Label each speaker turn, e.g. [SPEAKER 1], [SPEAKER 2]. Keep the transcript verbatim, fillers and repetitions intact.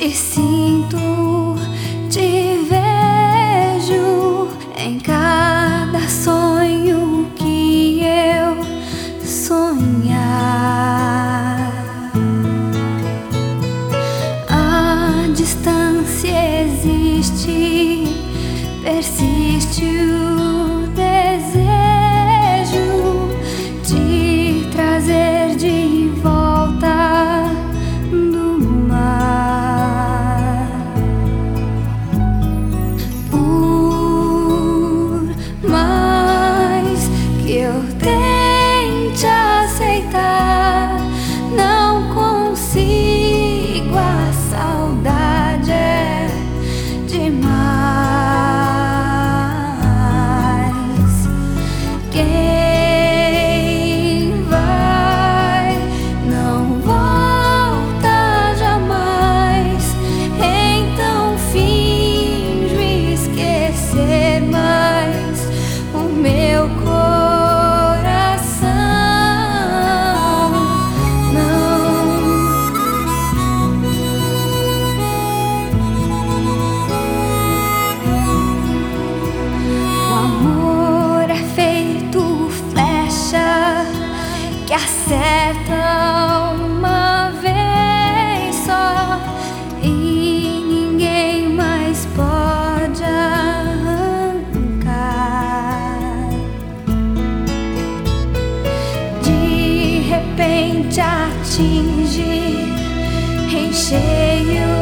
[SPEAKER 1] Te sinto, te vejo em cada sonho que eu sonhar. A distância existe, persiste o desejo de trazer de volta do mar. Por mais que eu tente aceitar, não consigo, a saudade é demais. Quem vai não volta jamais, então finjo esquecer, mas o meu coração não. O amor é feito flecha que acerta uma vez só e ninguém mais pode arrancar. De repente atinge em cheio